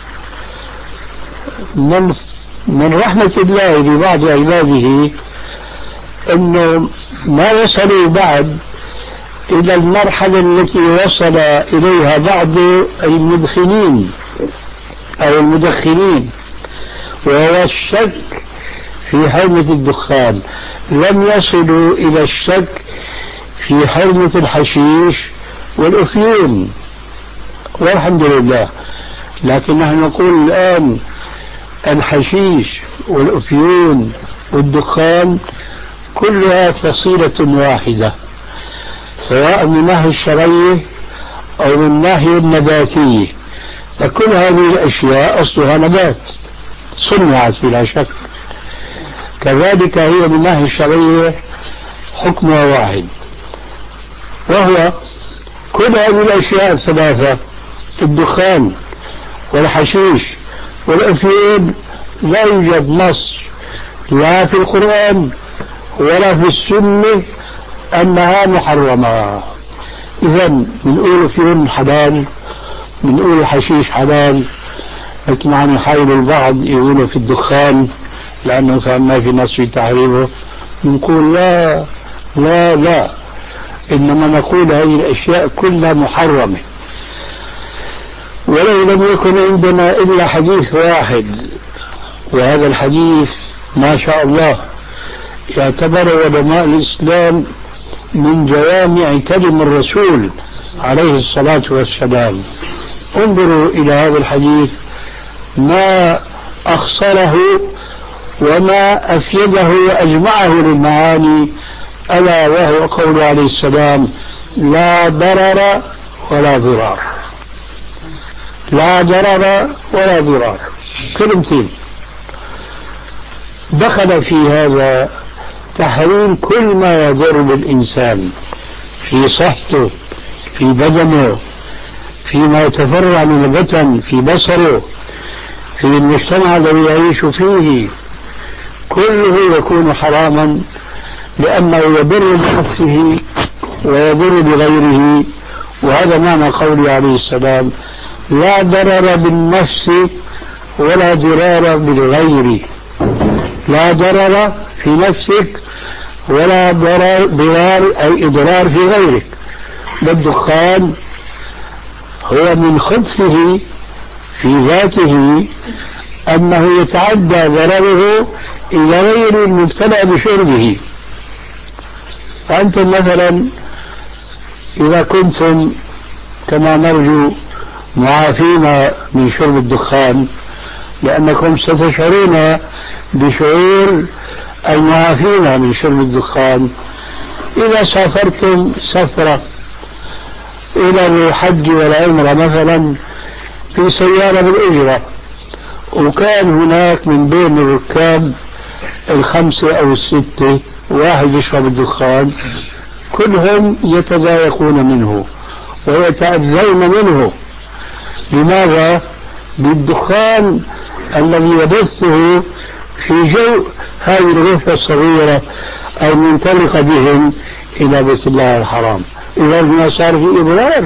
من من رحمة الله ببعض عباده أنه ما وصلوا بعد إلى المرحلة التي وصل إليها بعض المدخنين أو المدخنين، وهو الشك في حرمة الدخان. لم يصلوا إلى الشك في حرمة الحشيش والأفيون. والحمد لله. لكن نحن نقول الآن الحشيش والأفيون والدخان كلها فصيلة واحدة، سواء من الناحية الشرعية أو من الناحية النباتية، فكل هذه الأشياء أصلها نبات صنعت بلا شك. كذلك هي من الناحية الشرعية حكمها واحد، وهو كل هذه الأشياء الثلاثة، الدخان والحشيش والأفيون، لا يوجد نص لا في القرآن ولا في السنة أنها محرمة. إذن بنقول أفيون حلال، بنقول الحشيش حلال، لكن عم يحاول البعض يقولوا في الدخان لأنه كان ما في نص في تحريمه، نقول لا لا لا، إنما نقول هذه الأشياء كلها محرمة. ولو لم يكن عندنا إلا حديث واحد، وهذا الحديث ما شاء الله يعتبر علماء الإسلام من جوامع كلم الرسول عليه الصلاة والسلام. انظروا إلى هذا الحديث ما أخصره وما أفيده وأجمعه للمعاني، ألا وهو قول عليه السلام: لا ضرر ولا ضرار. لا ضرر ولا ضرار، كلمتين. دخل في هذا تحريم كل ما يضر بالإنسان في صحته، في بدنه، فيما يتفرع من البطن، في بصره، في المجتمع الذي يعيش فيه، كله يكون حراما لأنه يضر بنفسه ويضر بغيره. وهذا معنى قوله عليه السلام: لا ضرر بالنفس ولا ضرار بالغير. لا ضرر في نفسك ولا ضرر ضرار أي إضرار في غيرك. والدخان هو من خبثه في ذاته أنه يتعدى ضرره إلى غير المبتلى بشربه. فأنتم مثلا إذا كنتم كما نرجو معافين من شرب الدخان، لأنكم ستشعرون بشعور المعافين من شرب الدخان، إذا سافرتم سفرة إلى الحج والعمرة مثلا في سيارة بالأجرة، وكان هناك من بين الركاب الخمسة أو الستة واحد يشرب الدخان، كلهم يتضايقون منه ويتأذون منه. لماذا؟ بالدخان الذي يبثه في جو هذه الغرفة الصغيرة المنطلقة بهم إلى بيت الله الحرام. إذا ما صار في إضرار.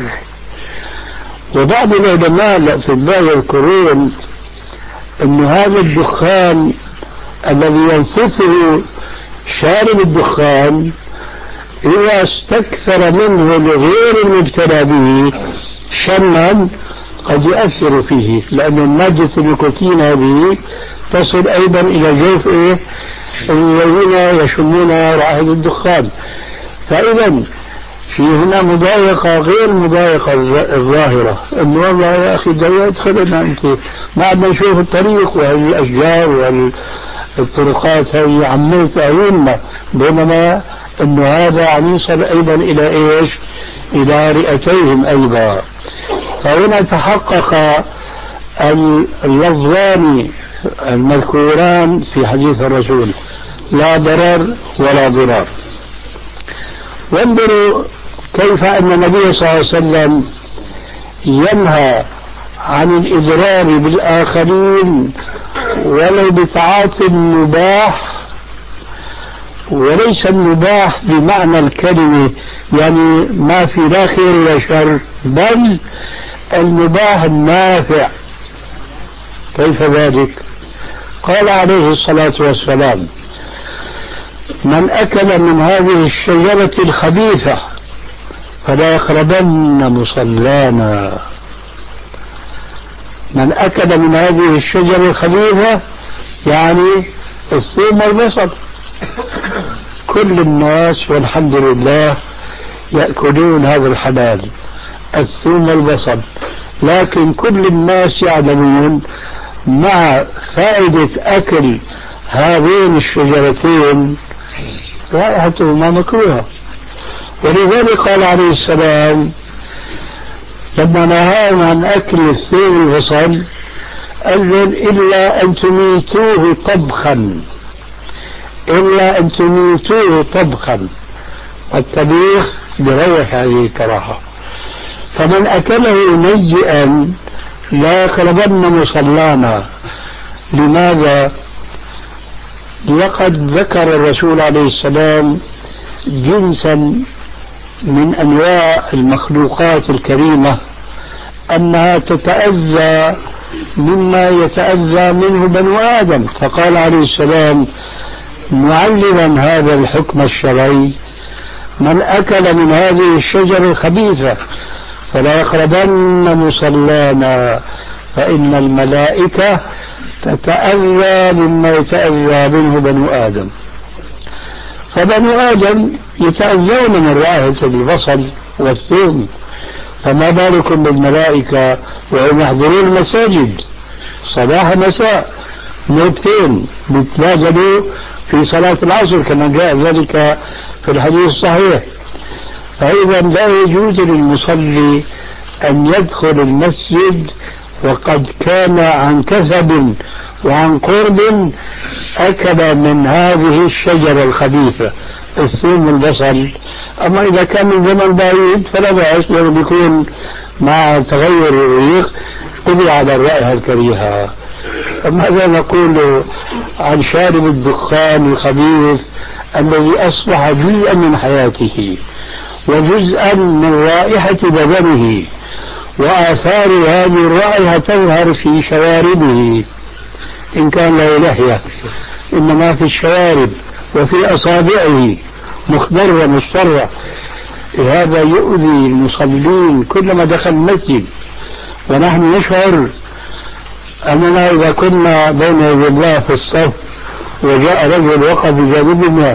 وبعض العلماء الأطباء يذكرون أن هذا الدخان الذي ينفثه شارب الدخان إذا استكثر منه لغير المبتلى به شما قد يؤثر فيه، لأن مادة النيكوتين هذه تصل أيضا إلى جوف إيه الذين يشمون رائحة الدخان. فإذا في هنا مضايقة غير مضايقة الظاهرة، أنه والله يا أخي ده يدخلنا أنت ما عدنا نشوف الطريق والأشجار والطرقات هذه عملت أعيننا، بينما أنه هذا عم يصل أيضا إلى إيش؟ إلى رئتيهم أيضا. فهنا تحقق اللفظان المذكوران في حديث الرسول: لا ضرر ولا ضرار. وانظروا كيف أن النبي صلى الله عليه وسلم ينهى عن الإضرار بالآخرين ولو بتعاطي المباح، وليس المباح بمعنى الكلمة يعني ما في لا خير ولا شر، بل المباح النافع. كيف ذلك؟ قال عليه الصلاة والسلام: من أكل من هذه الشجرة الخبيثة فلا يقربن مصلانا. من أكل من هذه الشجرة الخبيثة يعني الثوم والبصل. كل الناس والحمد لله يأكلون هذا الحلال، الثوم والبصل، لكن كل الناس يعلمون مع فائدة أكل هذين الشجرتين رائحتهما مكروهة. ولذلك قال عليه السلام لما نهاهم عن أكل الثوم البصل قال إلا أن تميتوه طبخا، إلا أن تميتوه طبخا، والطبيخ بروح هذه الكراهة. فمن أكله نيئا لا يقربن مصلانا. لماذا؟ لقد ذكر الرسول عليه السلام جنسا من أنواع المخلوقات الكريمة أنها تتأذى مما يتأذى منه بنو آدم، فقال عليه السلام معلما هذا الحكم الشرعي من أكل من هذه الشجرة الخبيثة فلا يقربن مصلانا فإن الملائكة تتأذى مما يتأذى منه بنو آدم. فبنو آدم يتأذون من رائحة البصل والثوم، فما بالكم بالملائكة وهم يحضرون المساجد صباح مساء نوبتين بيتواجدوا في صلاة العصر كما جاء ذلك في الحديث الصحيح. فإذا لا يجوز للمصلي أن يدخل المسجد وقد كان عن كسب وعن قرب أكل من هذه الشجرة الخبيثة الثوم والبصل. أما إذا كان من زمن بعيد فلا بأس، لأنه بيكون مع تغير الريق قضي على الرائحة الكريهة. ماذا نقول عن شارب الدخان الخبيث الذي أصبح جزءا من حياته وجزءا من رائحة بدنه، وآثار هذه الرائحة تظهر في شواربه إن كان له لحية، إنما في الشوارب وفي أصابعه مخضرة مصفرة. هذا يؤذي المصلين كلما دخل المسجد. ونحن نشعر أننا إذا كنا بين يدي الله في الصف وجاء رجل وقف بجانبنا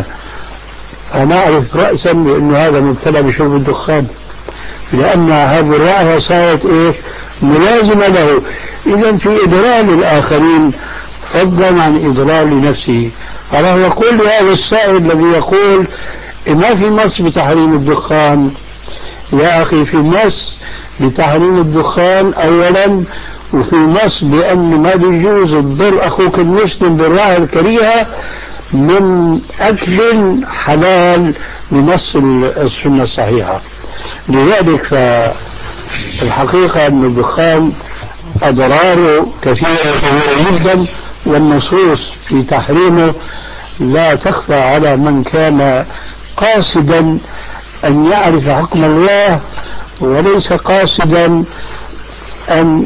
فنعرف رأسا بأن هذا مبتلى بشرب الدخان، لأن هذه الرائحة صارت إيه ملازمة له. إذا في إضرار الآخرين فضلا عن إضرار لنفسه. الله يقول لهذا السائل الذي يقول ما في نص بتحريم الدخان، يا أخي في نص بتحريم الدخان أولا، وفي نص بأن ما بيجوز تضر أخوك المسلم بالرائحة الكريهة من أكل حلال بنص السنة الصحيحة. لذلك فالحقيقة أن الدخان أضراره كثيرة جدا، والنصوص في تحريمه لا تخفى على من كان قاصدا أن يعرف حكم الله وليس قاصدا أن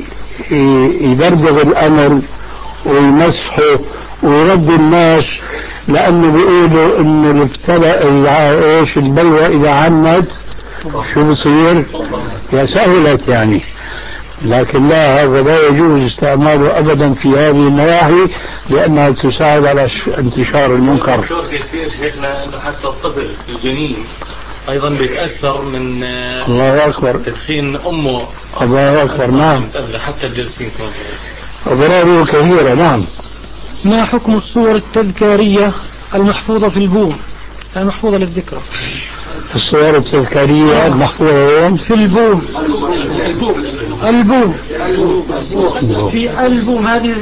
يبرد الأمر ويمسحه ويرد الناس، لأنه بيقولوا إن الابتلاء إيش البلوى إذا عمت شو بصير؟ يا سهلت يعني. لكن لا، هذا لا يجوز استعماله أبدا في هذه النواحي لأنها تساعد على انتشار المنكر. يصير شيخنا أنه حتى الطفل الجنين أيضا بيتأثر من الله أكبر تدخين أمه. الله أكبر. نعم، حتى الجالسين أضراره كثيرة. نعم. ما حكم الصور التذكارية المحفوظة في البوم، المحفوظة للذكرى؟ الصور التذكارية المحفوظة في البوم. البوم في البوم هذه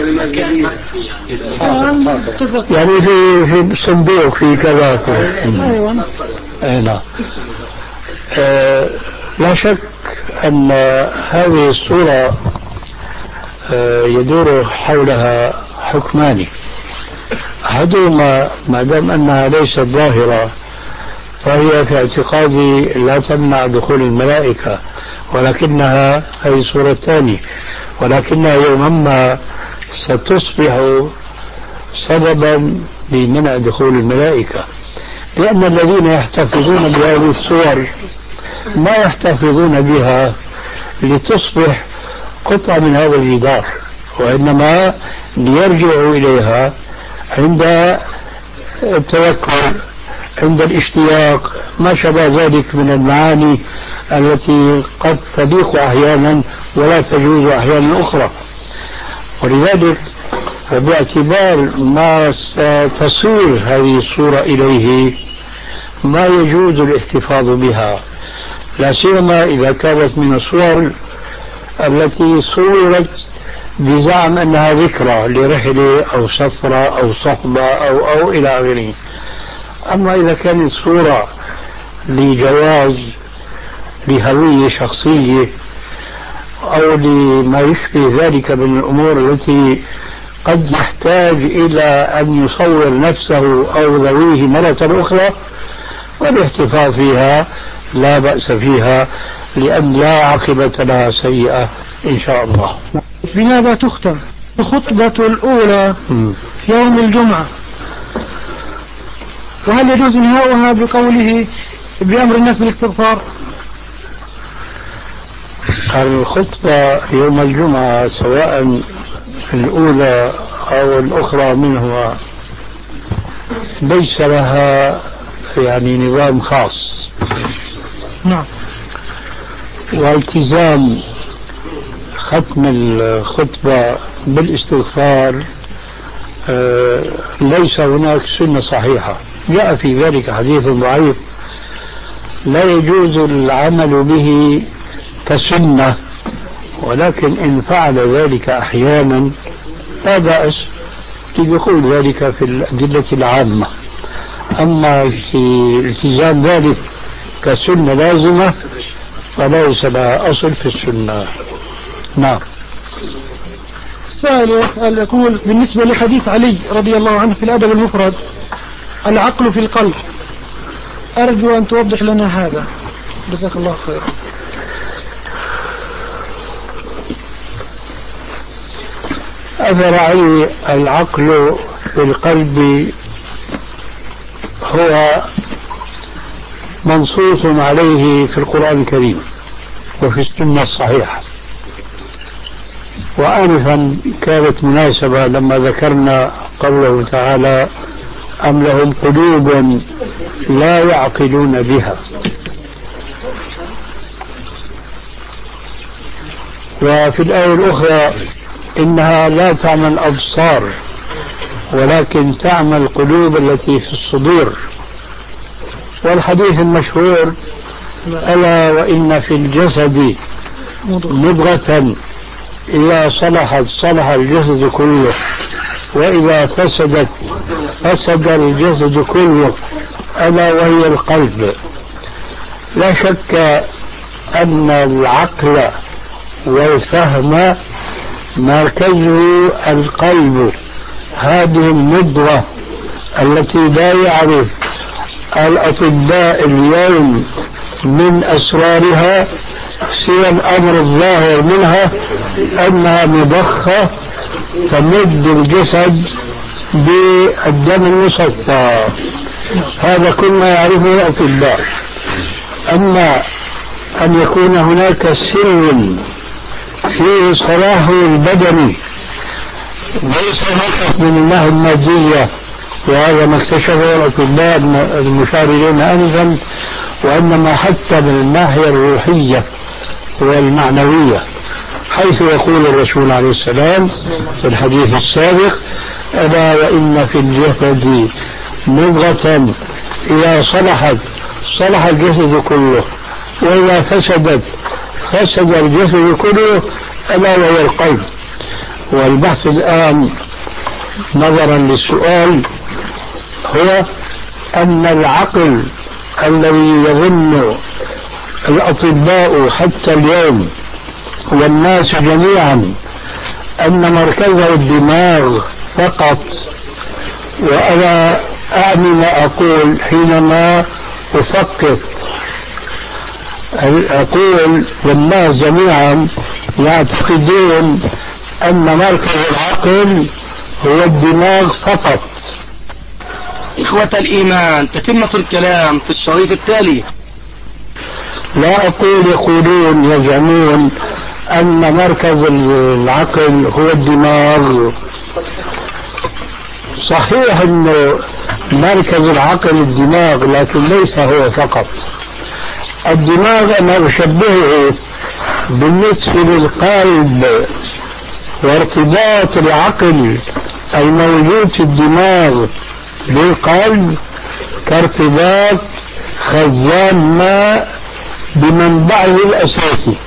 يعني في في صندوق في كذا. أيوة. نعم. آه لا شك أن هذه الصورة آه يدور حولها حكمان. أحدهما ما دام أنها ليست ظاهرة فهي في اعتقادي لا تمنع دخول الملائكة، ولكنها هي صورة ثانية، ولكنها يوما ما ستصبح سببا لمنع دخول الملائكة، لأن الذين يحتفظون بهذه الصور ما يحتفظون بها لتصبح قطعة من هذا الجدار، وإنما ليرجعوا إليها عند التذكر، عند الاشتياق، ما شابه ذلك من المعاني التي قد تضيق أحيانا ولا تجوز أحيانا أخرى. ولذلك باعتبار ما ستصير هذه الصورة إليه ما يجوز الاحتفاظ بها، لا سيما إذا كانت من الصور التي صورت بزعم أنها ذكرى لرحلة أو سفرة أو صحبة أو أو إلى آخره. أما إذا كانت صورة لجواز لهوية شخصية أو لما يشبه ذلك من الأمور التي قد يحتاج إلى أن يصور نفسه أو ذويه مرة أخرى، والاحتفاظ فيها لا بأس فيها، لأن لا عاقبة لها سيئة إن شاء الله. بماذا تختم الخطبة الأولى في يوم الجمعة؟ وهل يجوز انهاؤها بقوله بأمر الناس بالاستغفار؟ الخطبة يوم الجمعة سواء الأولى أو الأخرى منها ليس لها يعني نظام خاص. نعم. والتزام ختم الخطبة بالاستغفار آه ليس هناك سنة صحيحة، جاء في ذلك حديث ضعيف لا يجوز العمل به كسنة، ولكن إن فعل ذلك أحيانا لا بأس لدخول ذلك في الأدلة العامة. أما في التزام ذلك كسنة لازمة فليس لها أصل في السنة. نعم. سائل يسأل يقول بالنسبة لحديث علي رضي الله عنه في الأدب المفرد العقل في القلب، أرجو أن توضح لنا هذا، جزاك الله خير. أثر علي العقل في القلب هو منصوص عليه في القرآن الكريم وفي السنة الصحيحة. وآنفا كانت مناسبة لما ذكرنا قوله تعالى أم لهم قلوب لا يعقلون بها. وفي الآية الأخرى إنها لا تعمل الأبصار ولكن تعمل القلوب التي في الصدور. والحديث المشهور ألا وإن في الجسد مضغة إذا صلحت صلح الجسد كله وإذا فسدت فسد الجسد كله ألا وهي القلب. لا شك أن العقل والفهم مركزه القلب، هذه الندرة التي لا يعرف الأطباء اليوم من أسرارها سوى الأمر الظاهر منها أنها مضخة تمد الجسد بالدم المصفى، هذا كل ما يعرفه الأطباء. أما أن يكون هناك سر في صلاح البدن ليس فقط من الناحية المادية، وهذا ما اكتشفه الأطباء المشار إلينا آنفا، وإنما حتى من الناحية الروحية والمعنوية، حيث يقول الرسول عليه السلام في الحديث السابق ألا وإن في الجسد مضغة إذا صلحت صلح الجسد كله وإذا فسدت فسد الجسد كله ألا وهي القلب. والبحث الآن نظرا للسؤال هو أن العقل الذي يظن الأطباء حتى اليوم والناس جميعا أن مركزه الدماغ فقط، وأنا أعني ما أقول حينما أفقط أقول والناس جميعا يعتقدون أن مركز العقل هو الدماغ فقط. إخوة الإيمان، تتمة الكلام في الشريط التالي. لا أقول يقولون يزعمون أن مركز العقل هو الدماغ. صحيح أن مركز العقل الدماغ، لكن ليس هو فقط. الدماغ أنا أشبهه بالنسبة للقلب وارتباط العقل الموجود في الدماغ بالقلب كارتباط خزان ماء بمنبعه الأساسي،